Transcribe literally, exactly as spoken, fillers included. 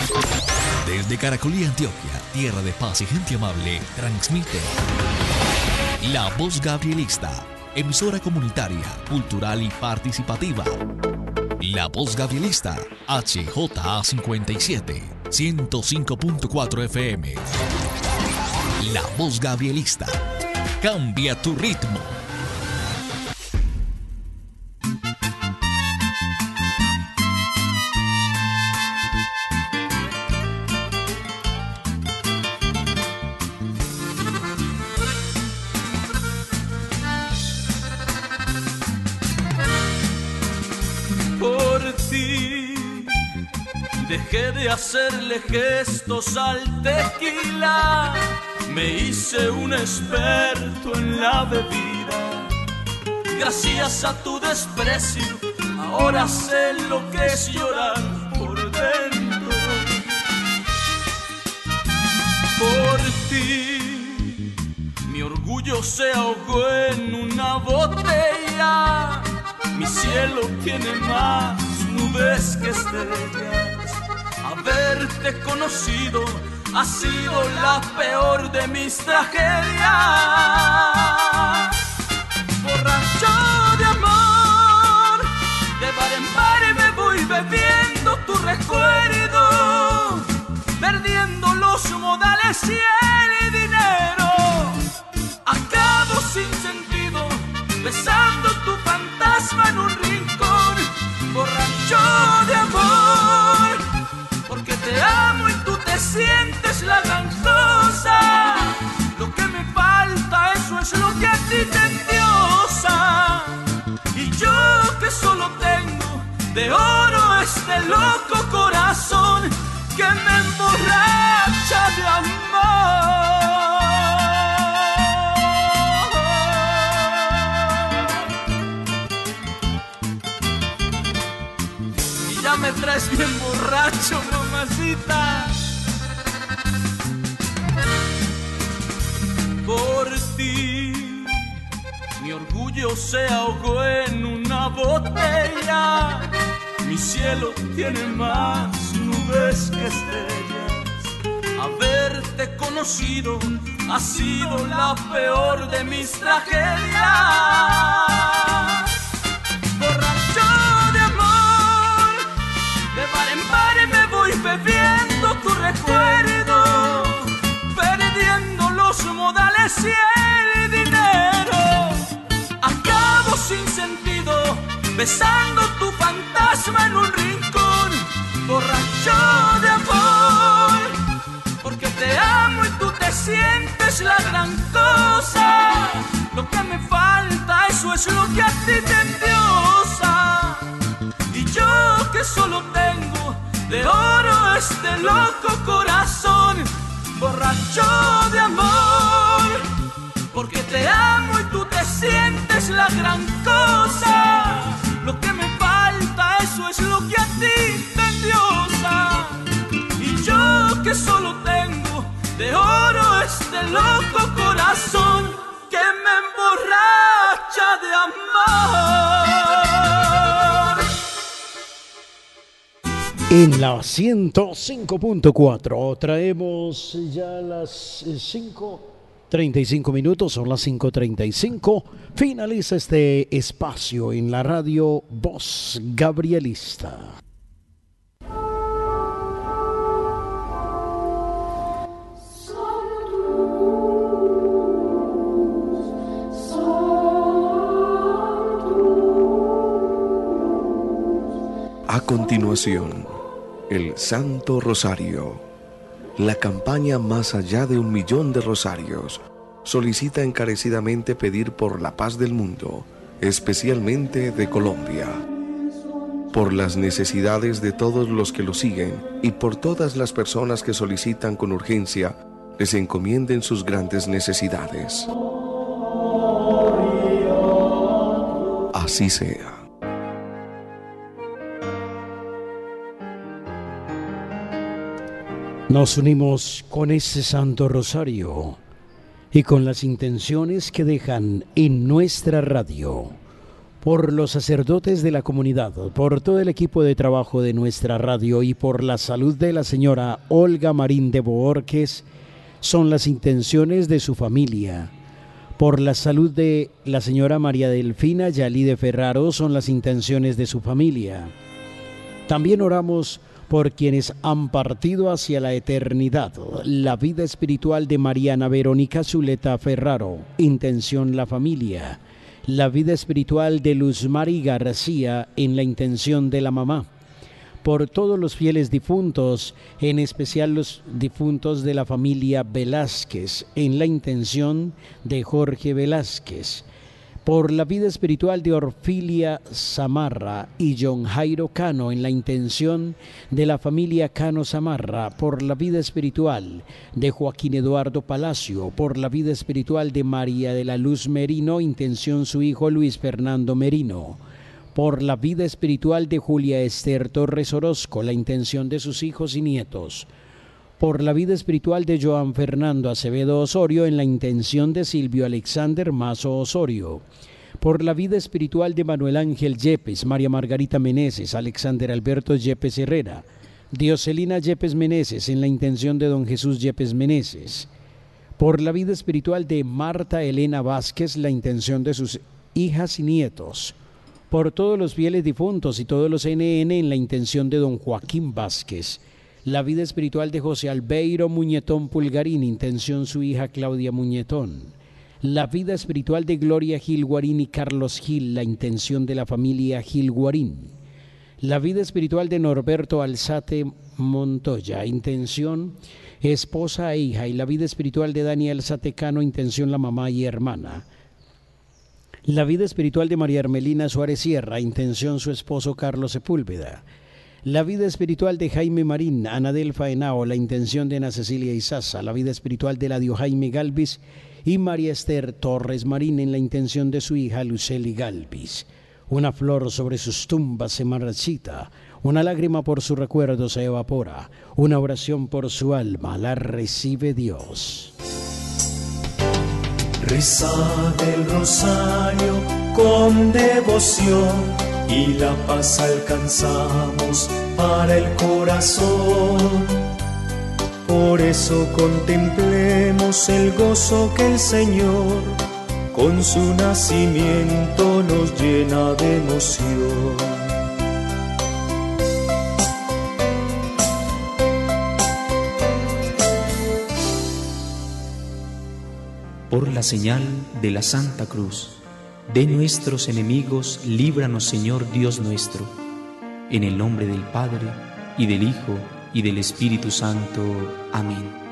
Desde Caracolí, Antioquia, tierra de paz y gente amable, transmite La Voz Gabrielista, emisora comunitaria, cultural y participativa. La Voz Gabrielista, H J A cincuenta y siete, ciento cinco punto cuatro F M. La Voz Gabrielista, cambia tu ritmo. Dejé de hacerle gestos al tequila, me hice un experto en la bebida. Gracias a tu desprecio, ahora sé lo que es llorar por dentro. Por ti, mi orgullo se ahogó en una botella. Mi cielo tiene más nubes que estrellas. Haberte conocido ha sido la peor de mis tragedias. Borracho de amor, de bar en bar me voy bebiendo tu recuerdo, perdiendo los modales y el dinero. Acabo sin sentido, besando tu fantasma en un rincón. Borracho de amor, porque te amo y tú te sientes la gran cosa. Lo que me falta, eso es lo que a ti te endiosa. Y yo que solo tengo de oro este loco corazón que me emborracha de amor. Y ya me traes bien borracho, mamacita. Por ti, mi orgullo se ahogó en una botella. Mi cielo tiene más nubes que estrellas. Haberte conocido ha sido la peor de mis tragedias. Borracho de amor, de bar en bar me voy bebiendo tu recuerdo, perdiendo los modales y el dinero. Acabo sin sentido, besando tu fantasma en un rincón. Borracho de amor, porque te amo y tú te sientes la gran cosa. Lo que me falta, eso es lo que a ti te endiosa. Y yo que solo tengo de oro este loco corazón. Borracho de amor, porque te amo y tú te sientes la gran cosa. Lo que me falta, eso es lo que a ti te endiosa. Y yo que solo tengo de oro este loco corazón que me emborracha de amor. En la ciento cinco punto cuatro traemos ya las cinco treinta y cinco minutos, son las cinco treinta y cinco. Finaliza este espacio en la radio Voz Gabrielista. A continuación, el Santo Rosario. La campaña Más allá de un millón de rosarios solicita encarecidamente pedir por la paz del mundo, especialmente de Colombia, por las necesidades de todos los que lo siguen y por todas las personas que solicitan con urgencia les encomienden sus grandes necesidades. Así sea. Nos unimos con ese Santo Rosario y con las intenciones que dejan en nuestra radio por los sacerdotes de la comunidad, por todo el equipo de trabajo de nuestra radio y por la salud de la señora Olga Marín de Bohórquez, son las intenciones de su familia. Por la salud de la señora María Delfina Yalí de Ferraro, son las intenciones de su familia. También oramos por quienes han partido hacia la eternidad. La vida espiritual de Mariana Verónica Zuleta Ferraro, intención la familia. La vida espiritual de Luz Mari García, en la intención de la mamá. Por todos los fieles difuntos, en especial los difuntos de la familia Velázquez, en la intención de Jorge Velázquez. Por la vida espiritual de Orfilia Zamarra y John Jairo Cano, en la intención de la familia Cano Zamarra. Por la vida espiritual de Joaquín Eduardo Palacio. Por la vida espiritual de María de la Luz Merino, intención su hijo Luis Fernando Merino. Por la vida espiritual de Julia Esther Torres Orozco, la intención de sus hijos y nietos. Por la vida espiritual de Joan Fernando Acevedo Osorio, en la intención de Silvio Alexander Mazo Osorio. Por la vida espiritual de Manuel Ángel Yepes, María Margarita Meneses, Alexander Alberto Yepes Herrera, Dioselina Yepes Meneses, en la intención de don Jesús Yepes Meneses. Por la vida espiritual de Marta Elena Vázquez, la intención de sus hijas y nietos. Por todos los fieles difuntos y todos los N N, en la intención de don Joaquín Vázquez. La vida espiritual de José Albeiro Muñetón Pulgarín, intención su hija Claudia Muñetón. La vida espiritual de Gloria Gil Guarín y Carlos Gil, la intención de la familia Gil Guarín. La vida espiritual de Norberto Alzate Montoya, intención esposa e hija. Y la vida espiritual de Daniel Satecano, intención la mamá y hermana. La vida espiritual de María Hermelina Suárez Sierra, intención su esposo Carlos Sepúlveda. La vida espiritual de Jaime Marín, Anadelfa Henao, la intención de Ana Cecilia Izaza. La vida espiritual de Ladio Jaime Galvis y María Esther Torres Marín, en la intención de su hija Luceli Galvis. Una flor sobre sus tumbas se marchita, una lágrima por su recuerdo se evapora, una oración por su alma la recibe Dios. Reza el rosario con devoción y la paz alcanzamos para el corazón. Por eso contemplemos el gozo que el Señor con su nacimiento nos llena de emoción. Por la señal de la Santa Cruz, de nuestros enemigos, líbranos, Señor Dios nuestro, en el nombre del Padre, y del Hijo, y del Espíritu Santo. Amén.